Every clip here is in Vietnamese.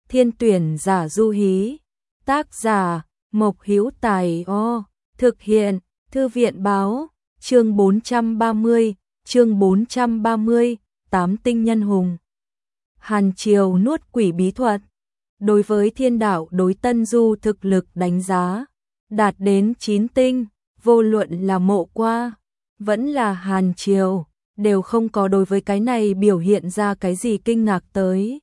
Thiên tuyển giả du hí. Tác giả Mộc Hữu Tài. Thực hiện Thư viện báo. Chương 430, chương 430, Tám tinh nhân hùng. Hàn Triều nuốt quỷ bí thuật. Đối với thiên đạo đối Tân Du thực lực đánh giá đạt đến 9 tinh, vô luận là Mộ Qua, vẫn là Hàn Triều, đều không có đối với cái này biểu hiện ra cái gì kinh ngạc tới.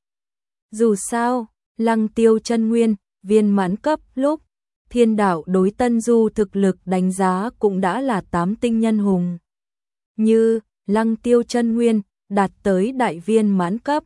Dù sao, Lăng Tiêu chân nguyên, viên mãn cấp lúc, thiên đạo đối Tân Du thực lực đánh giá cũng đã là 8 tinh nhân hùng. Như, Lăng Tiêu chân nguyên, đạt tới đại viên mãn cấp.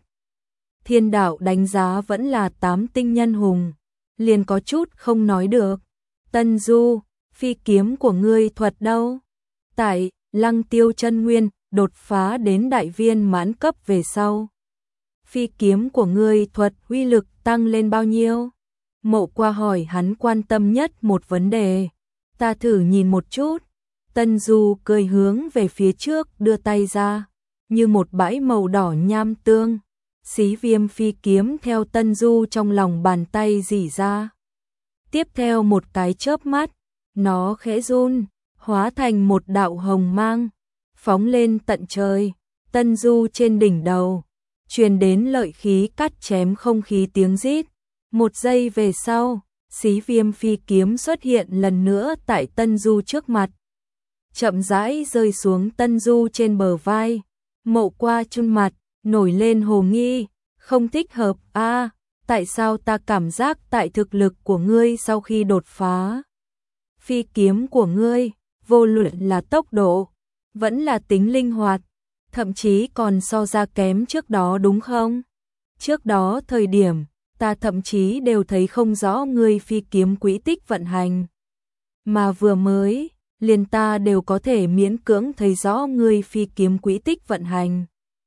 Thiên đạo đánh giá vẫn là 8 tinh nhân hùng, liền có chút không nói được. Tân Du, phi kiếm của ngươi thuật đâu? Tại, Lăng Tiêu chân nguyên, đột phá đến đại viên mãn cấp về sau. Phi kiếm của ngươi thuật uy lực tăng lên bao nhiêu? Mộ Qua hỏi hắn quan tâm nhất một vấn đề. Ta thử nhìn một chút. Tân Du cười hướng về phía trước đưa tay ra, như một bãi màu đỏ nham tương. Xí Viêm phi kiếm theo Tân Du trong lòng bàn tay rỉ ra. Tiếp theo một cái chớp mắt, nó khẽ run, hóa thành một đạo hồng mang, phóng lên tận trời. Tân Du trên đỉnh đầu truyền đến lợi khí cắt chém không khí tiếng rít. Một giây về sau, Xí Viêm phi kiếm xuất hiện lần nữa tại Tân Du trước mặt, chậm rãi rơi xuống Tân Du trên bờ vai. Mộ Qua chun mặt, nổi lên hồ nghi, không thích hợp a. Tại sao ta cảm giác tại thực lực của ngươi sau khi đột phá, phi kiếm của ngươi, vô luận là tốc độ, vẫn là tính linh hoạt, thậm chí còn so ra kém trước đó đúng không? Trước đó thời điểm, ta thậm chí đều thấy không rõ ngươi phi kiếm quỹ tích vận hành. Mà vừa mới, liền ta đều có thể miễn cưỡng thấy rõ ngươi phi kiếm quỹ tích vận hành.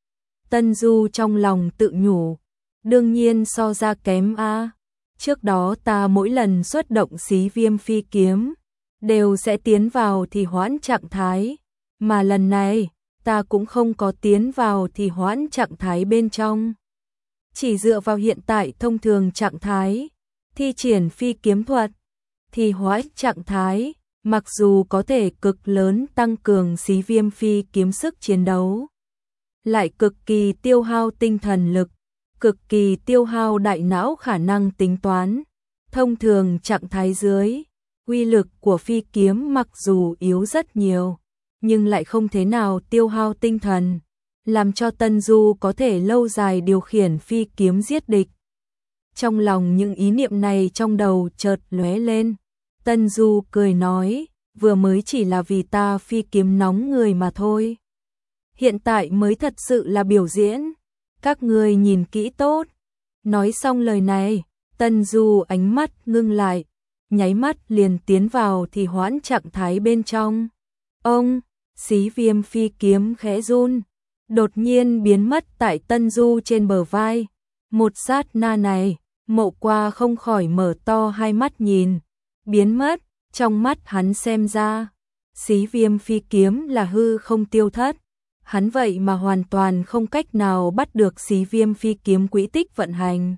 Tân Du trong lòng tự nhủ, đương nhiên so ra kém a. Trước đó ta mỗi lần xuất động Xí Viêm phi kiếm, đều sẽ tiến vào thì hoãn trạng thái, mà lần này, ta cũng không có tiến vào thì hoãn trạng thái bên trong. Chỉ dựa vào hiện tại thông thường trạng thái, thi triển phi kiếm thuật, thì hoãn trạng thái, mặc dù có thể cực lớn tăng cường Xí Viêm phi kiếm sức chiến đấu, lại cực kỳ tiêu hao tinh thần lực, cực kỳ tiêu hao đại não khả năng tính toán. Thông thường trạng thái dưới, uy lực của phi kiếm mặc dù yếu rất nhiều, nhưng lại không thế nào tiêu hao tinh thần, làm cho Tân Du có thể lâu dài điều khiển phi kiếm giết địch. Trong lòng những ý niệm này trong đầu chợt lóe lên, Tân Du cười nói, vừa mới chỉ là vì ta phi kiếm nóng người mà thôi. Hiện tại mới thật sự là biểu diễn, các người nhìn kỹ tốt. Nói xong lời này, Tân Du ánh mắt ngưng lại, nháy mắt liền tiến vào thì hoãn trạng thái bên trong. Ông, Xí Viêm phi kiếm khẽ run, đột nhiên biến mất tại Tân Du trên bờ vai. Một sát na này, Mộ Qua không khỏi mở to hai mắt nhìn, biến mất, trong mắt hắn xem ra, Xí Viêm phi kiếm là hư không tiêu thất. Hắn vậy mà hoàn toàn không cách nào bắt được Xí Viêm phi kiếm quỹ tích vận hành.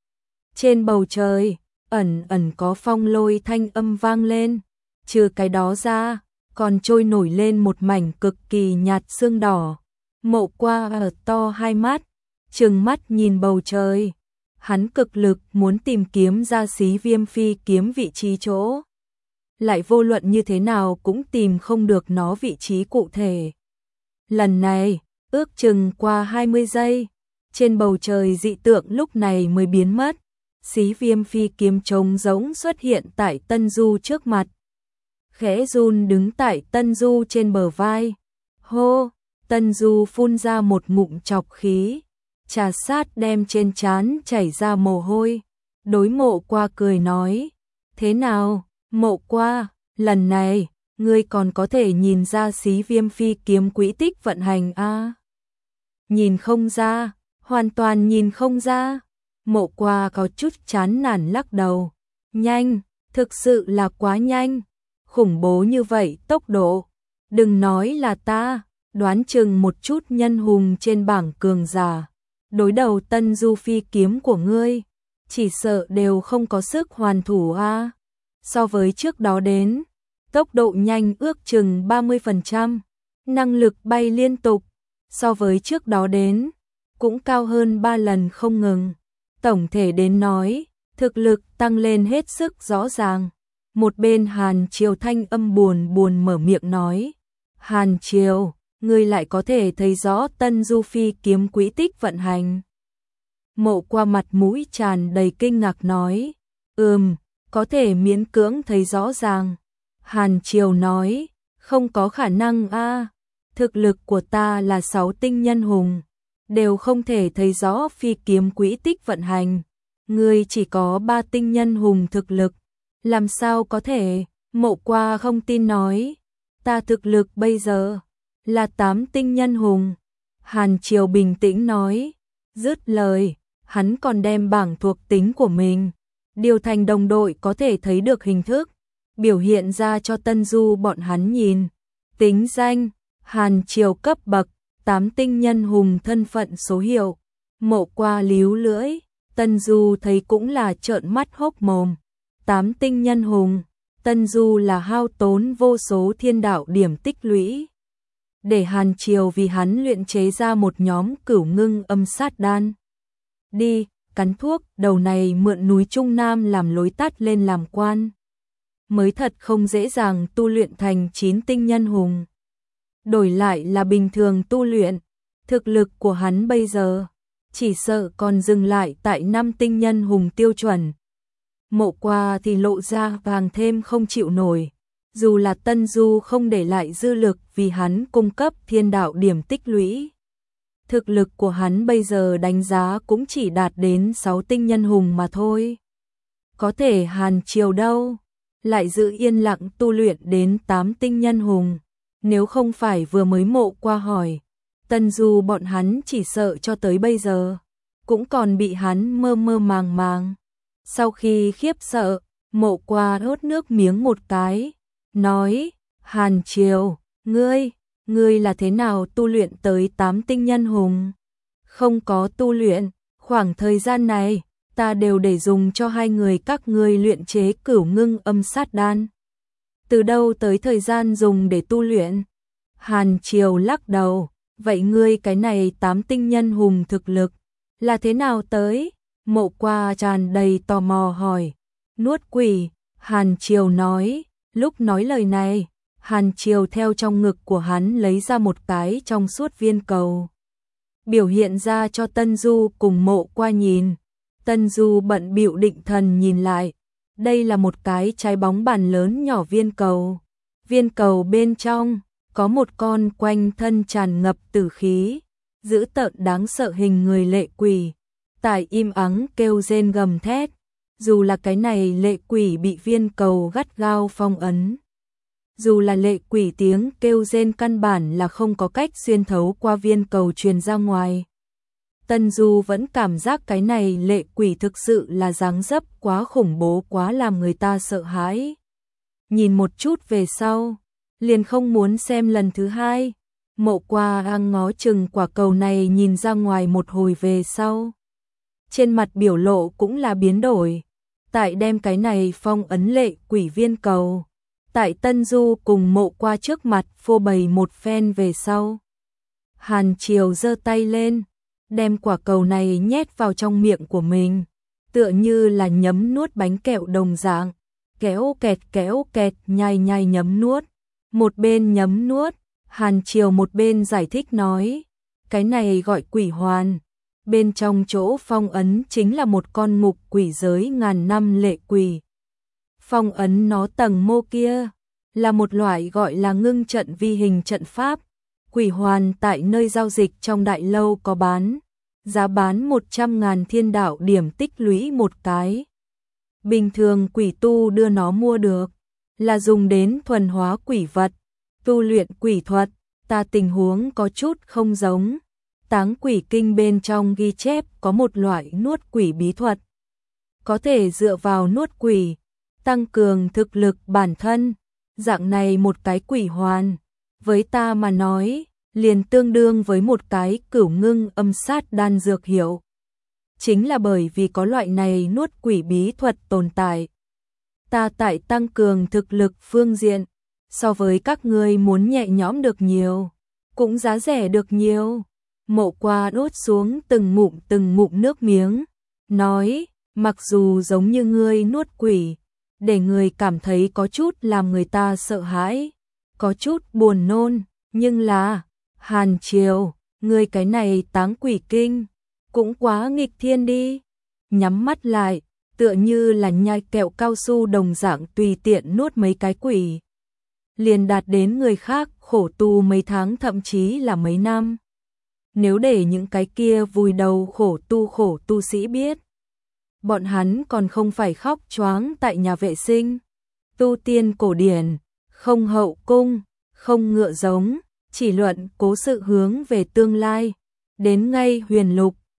Trên bầu trời, ẩn ẩn có phong lôi thanh âm vang lên, trừ cái đó ra, còn trôi nổi lên một mảnh cực kỳ nhạt sương đỏ. Mộ Qua ở to hai mắt, trừng mắt nhìn bầu trời. Hắn cực lực muốn tìm kiếm ra Xí Viêm phi kiếm vị trí chỗ, lại vô luận như thế nào cũng tìm không được nó vị trí cụ thể. Lần này, ước chừng qua 20 giây, trên bầu trời dị tượng lúc này mới biến mất. Xí Viêm phi kiếm trống rỗng xuất hiện tại Tân Du trước mặt. Khẽ run đứng tại Tân Du trên bờ vai. Hô, Tân Du phun ra một ngụm chọc khí, trà sát đem trên trán chảy ra mồ hôi. Đối Mộ Qua cười nói, thế nào, Mộ Qua, lần này, ngươi còn có thể nhìn ra Xí Viêm phi kiếm quỹ tích vận hành a? Nhìn không ra, hoàn toàn nhìn không ra. Mộ Qua có chút chán nản lắc đầu. Nhanh, thực sự là quá nhanh. Khủng bố như vậy tốc độ. Đừng nói là ta, đoán chừng một chút nhân hùng trên bảng cường giả. Đối đầu Tân Du phi kiếm của ngươi, chỉ sợ đều không có sức hoàn thủ a. So với trước đó đến, tốc độ nhanh ước chừng 30%, năng lực bay liên tục, so với trước đó đến, cũng cao hơn 3 lần không ngừng. Tổng thể đến nói, thực lực tăng lên hết sức rõ ràng. Một bên Hàn Triều thanh âm buồn buồn mở miệng nói, Hàn Triều, ngươi lại có thể thấy rõ Tân Du Phi kiếm quỹ tích vận hành. Mộ Qua mặt mũi tràn đầy kinh ngạc nói, có thể miễn cưỡng thấy rõ ràng. Hàn Triều nói, không có khả năng a, thực lực của ta là 6 tinh nhân hùng, đều không thể thấy rõ phi kiếm quỹ tích vận hành. Ngươi chỉ có 3 tinh nhân hùng thực lực, làm sao có thể? Mộ Qua không tin nói, ta thực lực bây giờ là 8 tinh nhân hùng. Hàn Triều bình tĩnh nói, dứt lời, hắn còn đem bảng thuộc tính của mình điều thành đồng đội có thể thấy được hình thức, biểu hiện ra cho Tân Du bọn hắn nhìn. Tính danh, Hàn Triều cấp bậc, 8 tinh nhân hùng thân phận số hiệu. Mộ Qua líu lưỡi, Tân Du thấy cũng là trợn mắt hốc mồm. 8 tinh nhân hùng, Tân Du là hao tốn vô số thiên đạo điểm tích lũy, để Hàn Triều vì hắn luyện chế ra một nhóm cửu ngưng âm sát đan. Đi, cắn thuốc, đầu này mượn núi Trung Nam làm lối tắt lên làm quan. Mới thật không dễ dàng tu luyện thành 9 tinh nhân hùng. Đổi lại là bình thường tu luyện, thực lực của hắn bây giờ chỉ sợ còn dừng lại tại 5 tinh nhân hùng tiêu chuẩn. Mộ Qua thì lộ ra càng thêm không chịu nổi, dù là Tân Du không để lại dư lực vì hắn cung cấp thiên đạo điểm tích lũy. Thực lực của hắn bây giờ đánh giá cũng chỉ đạt đến 6 tinh nhân hùng mà thôi. Có thể Hàn Triều đâu, lại giữ yên lặng tu luyện đến 8 tinh nhân hùng. Nếu không phải vừa mới Mộ Qua hỏi, Tân Du bọn hắn chỉ sợ cho tới bây giờ cũng còn bị hắn mơ mơ màng màng. Sau khi khiếp sợ, Mộ Qua hốt nước miếng một cái, nói, Hàn Triều, ngươi là thế nào tu luyện tới 8 tinh nhân hùng? Không có tu luyện, khoảng thời gian này, ta đều để dùng cho hai người các ngươi luyện chế cửu ngưng âm sát đan. Từ đâu tới thời gian dùng để tu luyện? Hàn Triều lắc đầu, vậy ngươi cái này 8 tinh nhân hùng thực lực là thế nào tới? Mộ Qua tràn đầy tò mò hỏi. Nuốt quỷ, Hàn Triều nói. Lúc nói lời này, Hàn Triều theo trong ngực của hắn lấy ra một cái trong suốt viên cầu, biểu hiện ra cho Tân Du cùng Mộ Qua nhìn. Tân Du bận bịu định thần nhìn lại, đây là một cái trái bóng bàn lớn nhỏ viên cầu. Viên cầu bên trong có một con quanh thân tràn ngập tử khí, dữ tợn đáng sợ hình người lệ quỷ, tại im ắng kêu rên gầm thét. Dù là cái này lệ quỷ bị viên cầu gắt gao phong ấn, dù là lệ quỷ tiếng kêu rên căn bản là không có cách xuyên thấu qua viên cầu truyền ra ngoài. Tân Du vẫn cảm giác cái này lệ quỷ thực sự là dáng dấp quá khủng bố, quá làm người ta sợ hãi. Nhìn một chút về sau, liền không muốn xem lần thứ hai. Mộ Qua đang ngó chừng quả cầu này nhìn ra ngoài một hồi về sau, trên mặt biểu lộ cũng là biến đổi. Tại đem cái này phong ấn lệ quỷ viên cầu, tại Tân Du cùng Mộ Qua trước mặt phô bày một phen về sau, Hàn Triều giơ tay lên, đem quả cầu này nhét vào trong miệng của mình, tựa như là nhấm nuốt bánh kẹo đồng dạng, kéo kẹt, nhai nhai nhấm nuốt. Một bên nhấm nuốt, Hàn Triều một bên giải thích nói, cái này gọi quỷ hoàn. Bên trong chỗ phong ấn chính là một con ngục quỷ giới ngàn năm lệ quỷ. Phong ấn nó tầng mô kia là một loại gọi là ngưng trận vi hình trận pháp. Quỷ hoàn tại nơi giao dịch trong đại lâu có bán, giá bán 100.000 thiên đạo điểm tích lũy một cái. Bình thường quỷ tu đưa nó mua được là dùng đến thuần hóa quỷ vật, tu luyện quỷ thuật. Ta tình huống có chút không giống. Táng quỷ kinh bên trong ghi chép có một loại nuốt quỷ bí thuật, có thể dựa vào nuốt quỷ tăng cường thực lực bản thân. Dạng này một cái quỷ hoàn, với ta mà nói, liền tương đương với một cái cửu ngưng âm sát đan dược hiệu. chính là bởi vì có loại này nuốt quỷ bí thuật tồn tại. Ta tại tăng cường thực lực phương diện, so với các ngươi muốn nhẹ nhõm được nhiều, cũng giá rẻ được nhiều. Mộ Qua đốt xuống từng ngụm nước miếng, nói, mặc dù giống như ngươi nuốt quỷ, để người cảm thấy có chút làm người ta sợ hãi, có chút buồn nôn, nhưng là, Hàn Triều, ngươi cái này táng quỷ kinh, cũng quá nghịch thiên đi. Nhắm mắt lại, tựa như là nhai kẹo cao su đồng dạng tùy tiện nuốt mấy cái quỷ. Liền đạt đến người khác khổ tu mấy tháng thậm chí là mấy năm. Nếu để những cái kia vùi đầu khổ tu sĩ biết, bọn hắn còn không phải khóc choáng tại nhà vệ sinh. Tu tiên cổ điển, không hậu cung, không ngựa giống, chỉ luận cố sự hướng về tương lai. Đến ngay huyền lục,